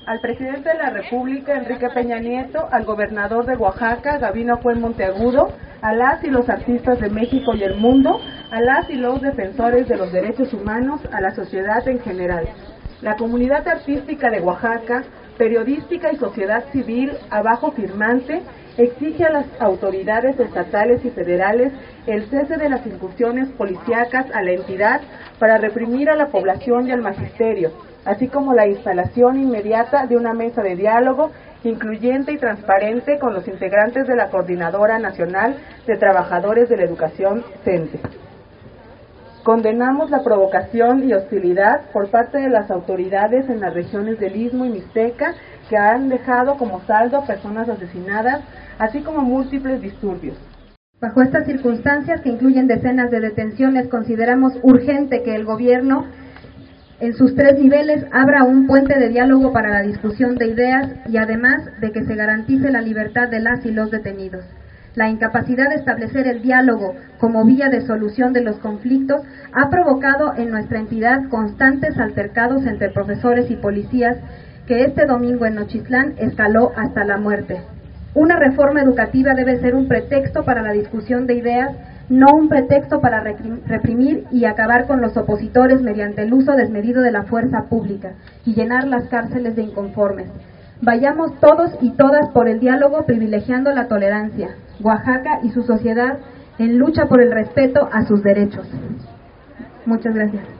al presidente de la República, Enrique Peña Nieto, al gobernador de Oaxaca, Gabino Cuen Monteagudo, a las y los artistas de México y el mundo, a las y los defensores de los derechos humanos, a la sociedad en general. La comunidad artística de Oaxaca, periodística y sociedad civil, abajo firmante, exige a las autoridades estatales y federales el cese de las incursiones policíacas a la entidad para reprimir a la población y al magisterio, así como la instalación inmediata de una mesa de diálogo incluyente y transparente con los integrantes de la Coordinadora Nacional de Trabajadores de la Educación, CENTE. Condenamos la provocación y hostilidad por parte de las autoridades en las regiones del Istmo y Mixteca que han dejado como saldo personas asesinadas, así como múltiples disturbios. Bajo estas circunstancias, que incluyen decenas de detenciones, consideramos urgente que el gobierno, en sus 3 niveles, abra un puente de diálogo para la discusión de ideas y además de que se garantice la libertad de las y los detenidos. La incapacidad de establecer el diálogo como vía de solución de los conflictos ha provocado en nuestra entidad constantes altercados entre profesores y policías que este domingo en Nochistlán escaló hasta la muerte. Una reforma educativa debe ser un pretexto para la discusión de ideas, no un pretexto para reprimir y acabar con los opositores mediante el uso desmedido de la fuerza pública y llenar las cárceles de inconformes. Vayamos todos y todas por el diálogo, privilegiando la tolerancia. Oaxaca y su sociedad en lucha por el respeto a sus derechos. Muchas gracias.